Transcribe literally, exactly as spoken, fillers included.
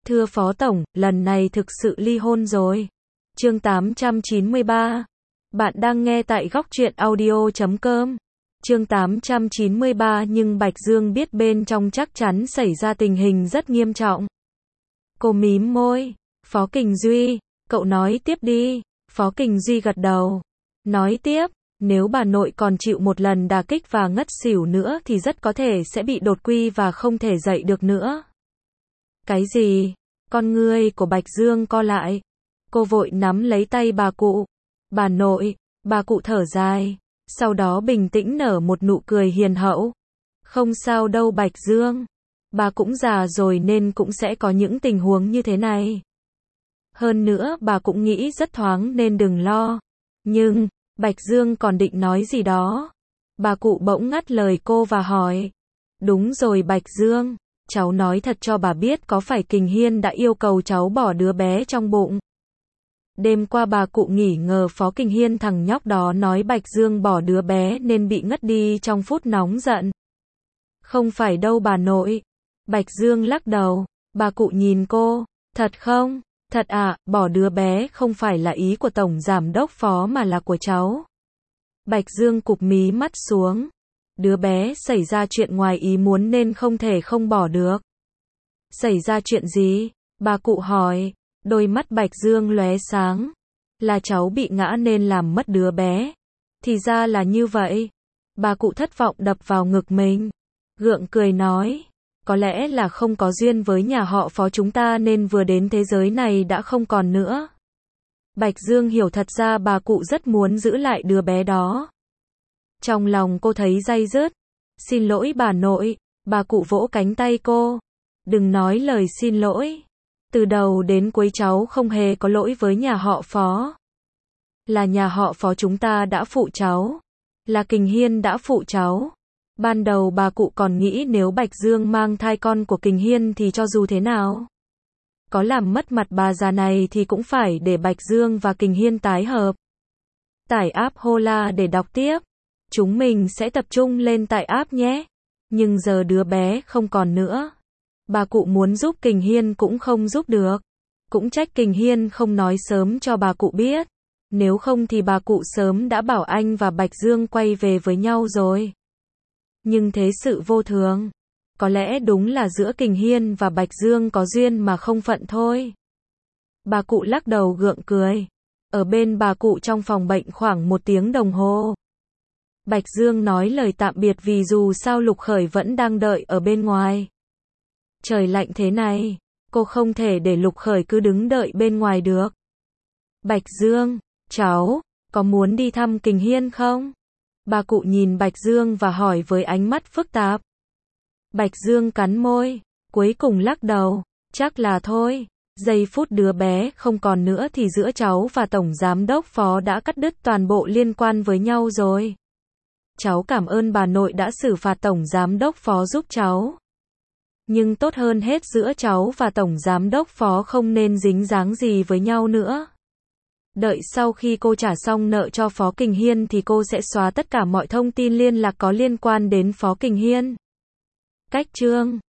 Thưa Phó Tổng, lần này thực sự ly hôn rồi. Chương tám trăm chín mươi ba. Bạn đang nghe tại góc truyện audio chấm com. Chương tám trăm chín mươi ba nhưng Bạch Dương biết bên trong chắc chắn xảy ra tình hình rất nghiêm trọng. Cô mím môi. Phó Kình Duy, cậu nói tiếp đi. Phó Kình Duy gật đầu. Nói tiếp, nếu bà nội còn chịu một lần đả kích và ngất xỉu nữa thì rất có thể sẽ bị đột quỵ và không thể dậy được nữa. Cái gì? Con ngươi của Bạch Dương co lại. Cô vội nắm lấy tay bà cụ. Bà nội, bà cụ thở dài. Sau đó bình tĩnh nở một nụ cười hiền hậu. Không sao đâu Bạch Dương. Bà cũng già rồi nên cũng sẽ có những tình huống như thế này. Hơn nữa bà cũng nghĩ rất thoáng nên đừng lo. Nhưng, Bạch Dương còn định nói gì đó. Bà cụ bỗng ngắt lời cô và hỏi. Đúng rồi Bạch Dương, cháu nói thật cho bà biết có phải Kình Hiên đã yêu cầu cháu bỏ đứa bé trong bụng. Đêm qua bà cụ nghỉ ngờ Phó Kình Hiên thằng nhóc đó nói Bạch Dương bỏ đứa bé nên bị ngất đi trong phút nóng giận. Không phải đâu bà nội. Bạch Dương lắc đầu. Bà cụ nhìn cô. Thật không? Thật à, bỏ đứa bé không phải là ý của Tổng Giám đốc Phó mà là của cháu. Bạch Dương cụp mí mắt xuống. Đứa bé xảy ra chuyện ngoài ý muốn nên không thể không bỏ được. Xảy ra chuyện gì? Bà cụ hỏi. Đôi mắt Bạch Dương lóe sáng. Là cháu bị ngã nên làm mất đứa bé. Thì ra là như vậy. Bà cụ thất vọng đập vào ngực mình. Gượng cười nói. Có lẽ là không có duyên với nhà họ Phó chúng ta nên vừa đến thế giới này đã không còn nữa. Bạch Dương hiểu thật ra bà cụ rất muốn giữ lại đứa bé đó. Trong lòng cô thấy day dứt. Xin lỗi bà nội. Bà cụ vỗ cánh tay cô. Đừng nói lời xin lỗi. Từ đầu đến cuối cháu không hề có lỗi với nhà họ Phó. Là nhà họ Phó chúng ta đã phụ cháu. Là Kình Hiên đã phụ cháu. Ban đầu bà cụ còn nghĩ nếu Bạch Dương mang thai con của Kình Hiên thì cho dù thế nào. Có làm mất mặt bà già này thì cũng phải để Bạch Dương và Kình Hiên tái hợp. Tải app Hola để đọc tiếp. Chúng mình sẽ tập trung lên tại app nhé. Nhưng giờ đứa bé không còn nữa. Bà cụ muốn giúp Kình Hiên cũng không giúp được. Cũng trách Kình Hiên không nói sớm cho bà cụ biết. Nếu không thì bà cụ sớm đã bảo anh và Bạch Dương quay về với nhau rồi. Nhưng thế sự vô thường. Có lẽ đúng là giữa Kình Hiên và Bạch Dương có duyên mà không phận thôi. Bà cụ lắc đầu gượng cười. Ở bên bà cụ trong phòng bệnh khoảng một tiếng đồng hồ. Bạch Dương nói lời tạm biệt vì dù sao Lục Khởi vẫn đang đợi ở bên ngoài. Trời lạnh thế này, cô không thể để Lục Khởi cứ đứng đợi bên ngoài được. Bạch Dương, cháu, có muốn đi thăm Kình Hiên không? Bà cụ nhìn Bạch Dương và hỏi với ánh mắt phức tạp. Bạch Dương cắn môi, cuối cùng lắc đầu, chắc là thôi. Giây phút đứa bé không còn nữa thì giữa cháu và Tổng Giám đốc Phó đã cắt đứt toàn bộ liên quan với nhau rồi. Cháu cảm ơn bà nội đã xử phạt Tổng Giám đốc Phó giúp cháu. Nhưng tốt hơn hết giữa cháu và Tổng Giám đốc Phó không nên dính dáng gì với nhau nữa. Đợi sau khi cô trả xong nợ cho Phó Kình Hiên thì cô sẽ xóa tất cả mọi thông tin liên lạc có liên quan đến Phó Kình Hiên. Cách chương